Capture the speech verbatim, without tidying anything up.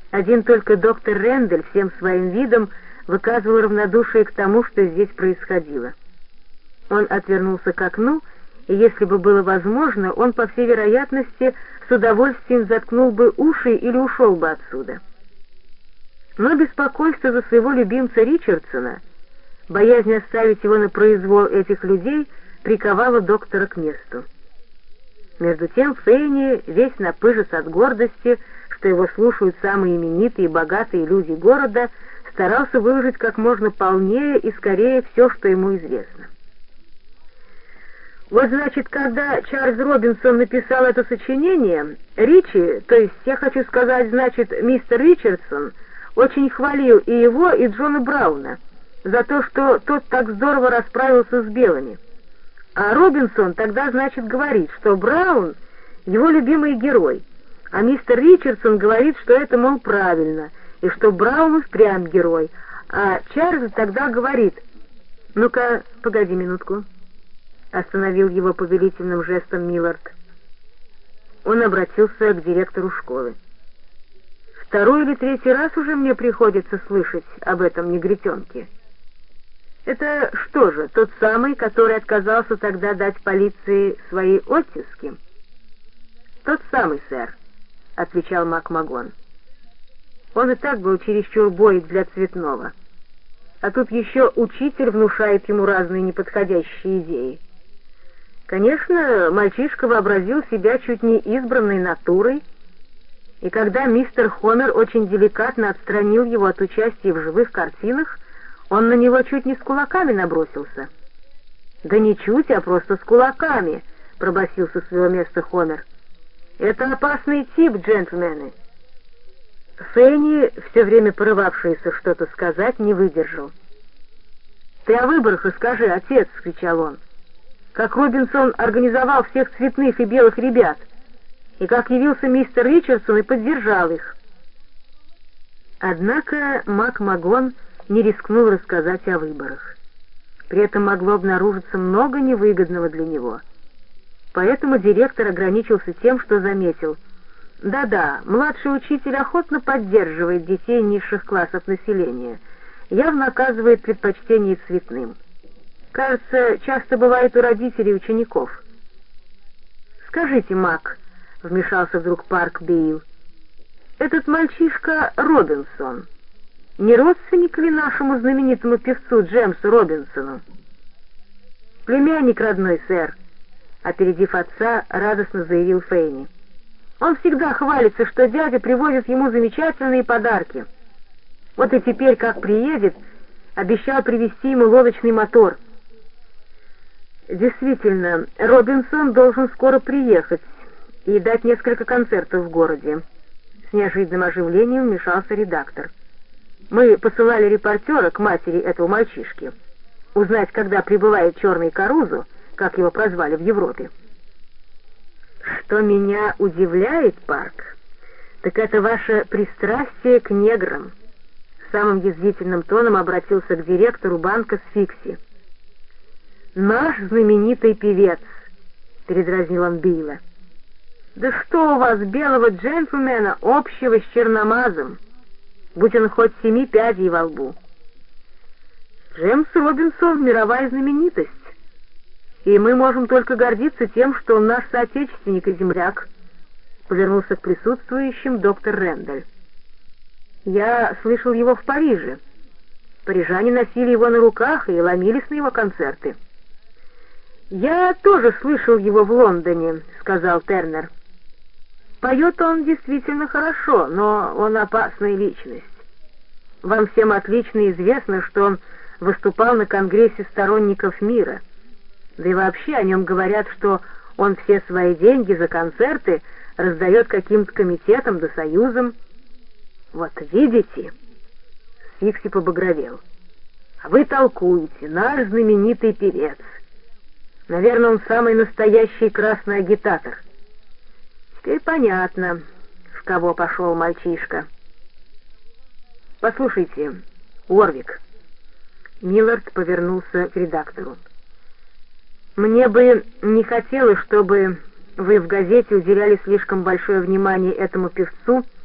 Один только доктор Рэндаль всем своим видом выказывал равнодушие к тому, что здесь происходило. Он отвернулся к окну, и если бы было возможно, он, по всей вероятности, с удовольствием заткнул бы уши или ушел бы отсюда. Но беспокойство за своего любимца Ричардсона, боязнь оставить его на произвол этих людей, приковало доктора к месту. Между тем Фейни, весь напыжится от гордости, что его слушают самые именитые и богатые люди города, старался выложить как можно полнее и скорее все, что ему известно. Вот, значит, когда Чарльз Робинсон написал это сочинение, Ричи, то есть, я хочу сказать, значит, мистер Ричардсон, очень хвалил и его, и Джона Брауна за то, что тот так здорово расправился с белыми. А Робинсон тогда, значит, говорит, что Браун — его любимый герой, а мистер Ричардсон говорит, что это, мол, правильно, и что Браун впрямь герой, а Чарльз тогда говорит: «Ну-ка, погоди минутку», — остановил его повелительным жестом Миллард. Он обратился к директору школы. «Второй или третий раз уже мне приходится слышать об этом негритенке. Это что же, тот самый, который отказался тогда дать полиции свои оттиски?» «Тот самый, сэр», — отвечал МакМагон. Он и так был чересчур бойк для цветного. А тут еще учитель внушает ему разные неподходящие идеи. Конечно, мальчишка вообразил себя чуть не избранной натурой, и когда мистер Хомер очень деликатно отстранил его от участия в живых картинах, он на него чуть не с кулаками набросился. «Да не чуть, а просто с кулаками», — пробасил со своего места Хомер. «Это опасный тип, джентльмены». Фенни, все время порывавшийся что-то сказать, не выдержал. «Ты о выборах расскажи, отец!» — кричал он. «Как Робинсон организовал всех цветных и белых ребят, и как явился мистер Ричардсон и поддержал их». Однако МакМагон не рискнул рассказать о выборах. При этом могло обнаружиться много невыгодного для него. Поэтому директор ограничился тем, что заметил: «Да-да, младший учитель охотно поддерживает детей низших классов населения, явно оказывает предпочтение цветным. Кажется, часто бывает у родителей учеников». «Скажите, Мак», — вмешался вдруг Парк Бейл, — «этот мальчишка Робинсон не родственник ли нашему знаменитому певцу Джемсу Робинсону?» «Племянник родной, сэр», — опередив отца, радостно заявил Фейни. «Он всегда хвалится, что дядя привозит ему замечательные подарки. Вот и теперь, как приедет, обещал привезти ему лодочный мотор». Действительно, Робинсон должен скоро приехать и дать несколько концертов в городе. С неожиданным оживлением вмешался редактор. «Мы посылали репортера к матери этого мальчишки узнать, когда прибывает черный Карузо, как его прозвали в Европе. Что меня удивляет, Парк, так это ваше пристрастие к неграм», — самым язвительным тоном обратился к директору банка Сфикси. «Наш знаменитый певец», — передразнил он Билла. «Да что у вас, белого джентльмена, общего с черномазом, будь он хоть семи пядей во лбу? Джемс Робинсон — мировая знаменитость, и мы можем только гордиться тем, что он наш соотечественник и земляк», — повернулся к присутствующим доктор Рэндаль. «Я слышал его в Париже. Парижане носили его на руках и ломились на его концерты». «Я тоже слышал его в Лондоне», — сказал Тернер. «Поет он действительно хорошо, но он опасная личность. Вам всем отлично известно, что он выступал на Конгрессе сторонников мира. Да и вообще о нем говорят, что он все свои деньги за концерты раздает каким-то комитетам да союзам. Вот видите?» Сфикси побагровел. «А вы толкуете, наш знаменитый певец. Наверное, он самый настоящий красный агитатор. Теперь понятно, в кого пошел мальчишка. Послушайте, Уорвик». Миллард повернулся к редактору. «Мне бы не хотелось, чтобы вы в газете уделяли слишком большое внимание этому певцу